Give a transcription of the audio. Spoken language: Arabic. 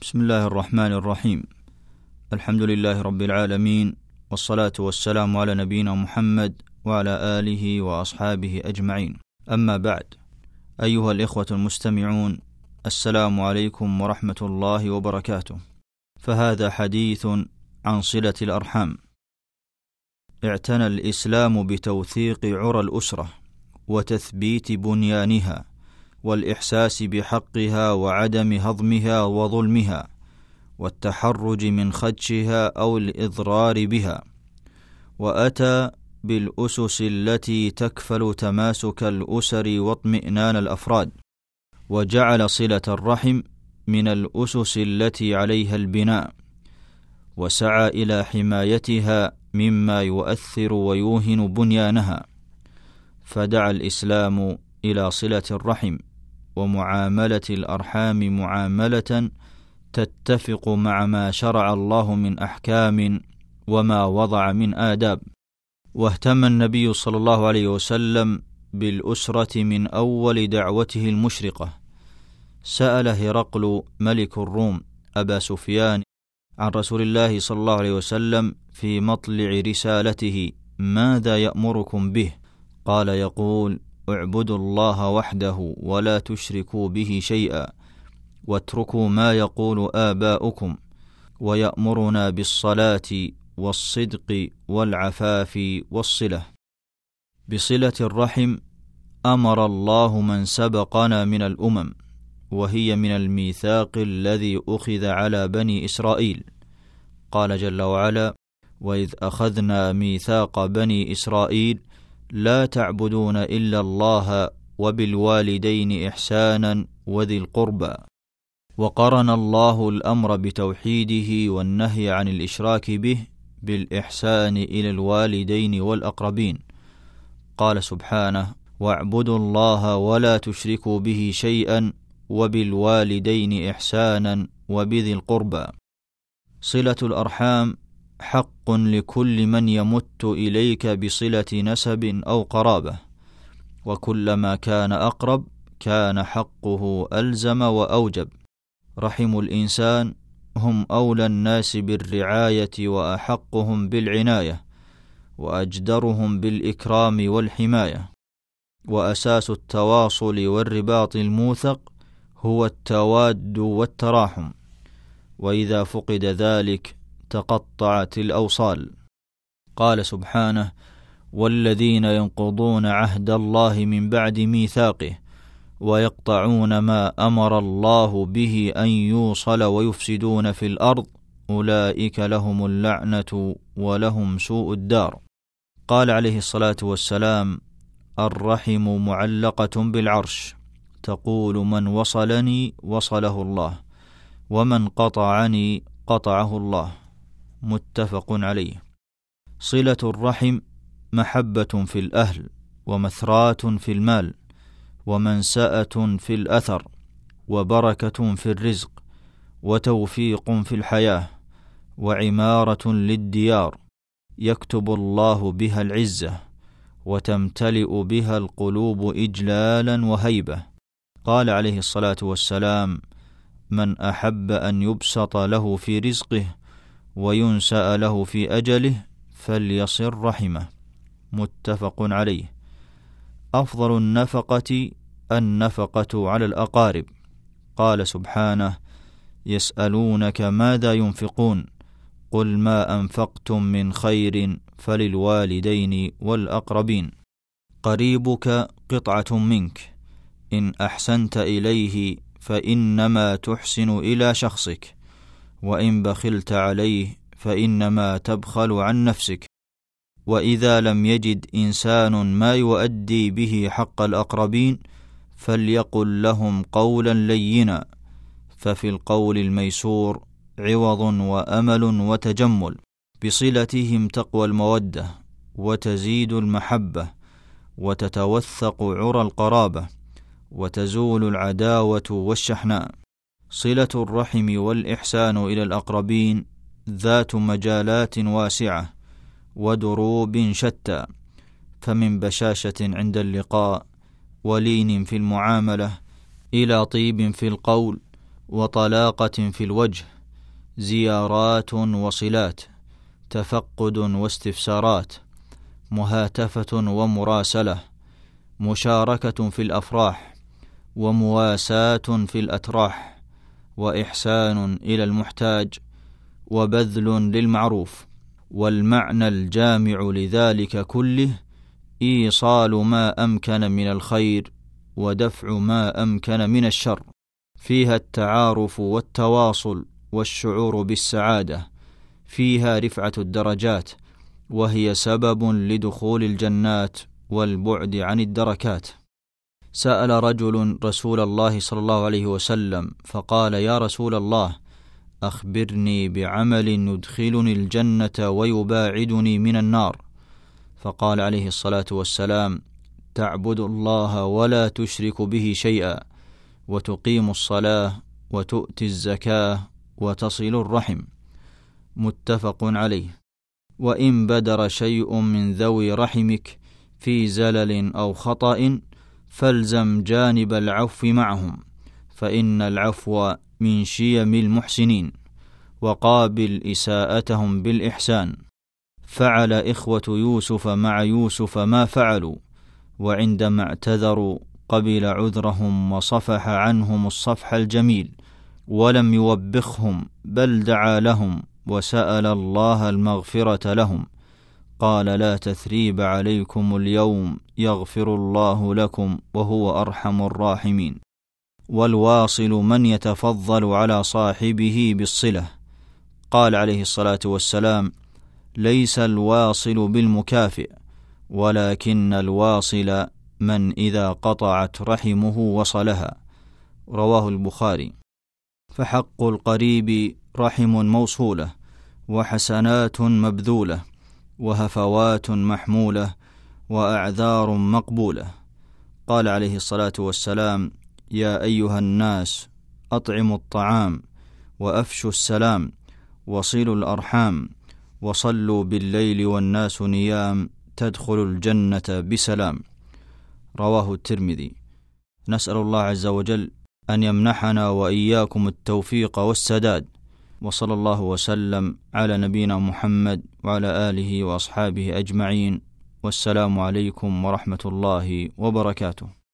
بسم الله الرحمن الرحيم. الحمد لله رب العالمين، والصلاة والسلام على نبينا محمد وعلى آله وأصحابه أجمعين. أما بعد، أيها الإخوة المستمعون، السلام عليكم ورحمة الله وبركاته. فهذا حديث عن صلة الأرحام. اعتنى الإسلام بتوثيق عرى الأسرة وتثبيت بنيانها والإحساس بحقها وعدم هضمها وظلمها والتحرج من خدشها أو الإضرار بها، وأتى بالأسس التي تكفل تماسك الأسر واطمئنان الأفراد، وجعل صلة الرحم من الأسس التي عليها البناء، وسعى إلى حمايتها مما يؤثر ويوهن بنيانها. فدعا الإسلام إلى صلة الرحم ومعاملة الأرحام معاملة تتفق مع ما شرع الله من أحكام وما وضع من آداب. واهتم النبي صلى الله عليه وسلم بالأسرة من أول دعوته المشرقة. سأل هرقل ملك الروم أبا سفيان عن رسول الله صلى الله عليه وسلم في مطلع رسالته: ماذا يأمركم به؟ قال: يقول: اعبدوا الله وحده ولا تشركوا به شيئا واتركوا ما يقول آباؤكم، ويأمرنا بالصلاة والصدق والعفاف والصلة. بصلة الرحم أمر الله من سبقنا من الأمم، وهي من الميثاق الذي أخذ على بني إسرائيل. قال جل وعلا: وإذ أخذنا ميثاق بني إسرائيل لا تعبدون إلا الله وبالوالدين إحسانا وذي القربى. وقرن الله الأمر بتوحيده والنهي عن الإشراك به بالإحسان إلى الوالدين والأقربين. قال سبحانه: واعبدوا الله ولا تشركوا به شيئا وبالوالدين إحسانا وبذي القربى. صلة الأرحام حق لكل من يمت إليك بصلة نسب أو قرابة، وكلما كان أقرب كان حقه ألزم وأوجب. رحم الإنسان هم أولى الناس بالرعاية وأحقهم بالعناية وأجدرهم بالإكرام والحماية. وأساس التواصل والرباط الموثق هو التواد والتراحم، وإذا فقد ذلك تقطعت الأوصال. قال سبحانه: والذين ينقضون عهد الله من بعد ميثاقه ويقطعون ما أمر الله به أن يوصل ويفسدون في الأرض أولئك لهم اللعنة ولهم سوء الدار. قال عليه الصلاة والسلام: الرحم معلقة بالعرش، تقول من وصلني وصله الله، ومن قطعني قطعه الله. متفق عليه. صلة الرحم محبة في الأهل، ومثراة في المال، ومنسأة في الأثر، وبركة في الرزق، وتوفيق في الحياة، وعمارة للديار يكتب الله بها العزة، وتمتلئ بها القلوب إجلالا وهيبة. قال عليه الصلاة والسلام: من أحب أن يبسط له في رزقه وينسأ له في أجله فليصل رحمه. متفق عليه. أفضل النفقة على الأقارب. قال سبحانه: يسألونك ماذا ينفقون قل ما أنفقتم من خير فللوالدين والأقربين. قريبك قطعة منك، إن أحسنت إليه فإنما تحسن إلى شخصك، وإن بخلت عليه فإنما تبخل عن نفسك. وإذا لم يجد إنسان ما يؤدي به حق الأقربين فليقل لهم قولا لينا، ففي القول الميسور عوض وأمل وتجمل. بصلتهم تقوى المودة وتزيد المحبة وتتوثق عرى القرابة وتزول العداوة والشحناء. صلة الرحم والإحسان إلى الأقربين ذات مجالات واسعة ودروب شتى، فمن بشاشة عند اللقاء ولين في المعاملة إلى طيب في القول وطلاقة في الوجه، زيارات وصلات، تفقد واستفسارات، مهاتفة ومراسلة، مشاركة في الأفراح، ومواساة في الأتراح، وإحسان إلى المحتاج، وبذل للمعروف. والمعنى الجامع لذلك كله إيصال ما أمكن من الخير ودفع ما أمكن من الشر. فيها التعارف والتواصل والشعور بالسعادة، فيها رفعة الدرجات، وهي سبب لدخول الجنات والبعد عن الدركات. سأل رجل رسول الله صلى الله عليه وسلم فقال: يا رسول الله، أخبرني بعمل يدخلني الجنة ويباعدني من النار. فقال عليه الصلاة والسلام: تعبد الله ولا تشرك به شيئا، وتقيم الصلاة، وتؤتي الزكاة، وتصل الرحم. متفق عليه. وإن بدر شيء من ذوي رحمك في زلل أو خطأ فالزم جانب العفو معهم، فإن العفو من شيم المحسنين، وقابل إساءتهم بالإحسان. فعل إخوة يوسف مع يوسف ما فعلوا، وعندما اعتذروا قبل عذرهم وصفح عنهم الصفح الجميل، ولم يوبخهم بل دعا لهم وسأل الله المغفرة لهم. قال: لا تثريب عليكم اليوم يغفر الله لكم وهو أرحم الراحمين. والواصل من يتفضل على صاحبه بالصلة. قال عليه الصلاة والسلام: ليس الواصل بالمكافئ، ولكن الواصل من إذا قطعت رحمه وصلها. رواه البخاري. فحق القريب رحم موصولة، وحسنات مبذولة، وهفوات محمولة، وأعذار مقبولة. قال عليه الصلاة والسلام: يا أيها الناس، أطعموا الطعام، وأفشوا السلام، وصلوا الأرحام، وصلوا بالليل والناس نيام، تدخلوا الجنة بسلام. رواه الترمذي. نسأل الله عز وجل أن يمنحنا وإياكم التوفيق والسداد، وصلى الله وسلم على نبينا محمد وعلى آله وأصحابه أجمعين، والسلام عليكم ورحمة الله وبركاته.